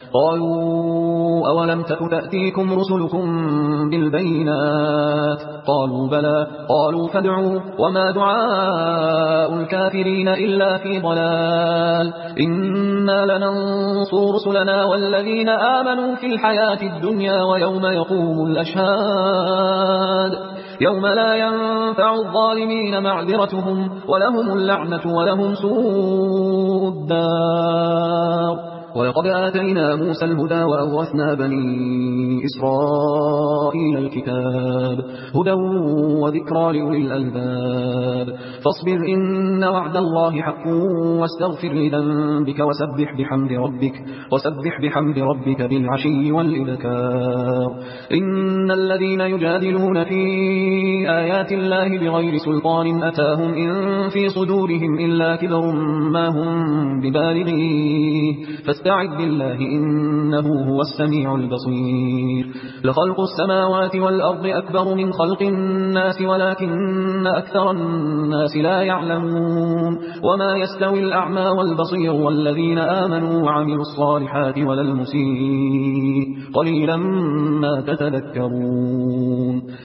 قالوا أولم تك تأتيكم رسلكم بالبينات قالوا بلى قالوا فادعوا وما دعاء الكافرين إلا في ضلال إنا لننصر رسلنا والذين آمنوا في الحياة الدنيا ويوم يقوم الأشهاد يوم لا ينفع الظالمين معذرتهم ولهم اللعنة ولهم سوء الدار ولقد آتينا موسى الهدى وأورثنا بني إسرائيل الكتاب هدى وذكرى لأولي الألباب فاصبر إن وعد الله حق واستغفر لذنبك وسبح بحمد ربك بالعشي والإبكار إن الذين يجادلون في آيات الله بغير سلطان أتاهم إن في صدورهم إلا كبر ما هم ببالغيه فاستعذ بالله إنه هو السميع البصير لخلق السماوات والأرض أكبر من خلق الناس ولكن أكثر الناس لا يعلمون وما يستوي الأعمى والبصير والذين آمنوا وعملوا الصالحات ولا المسيء قليلا ما تتذكرون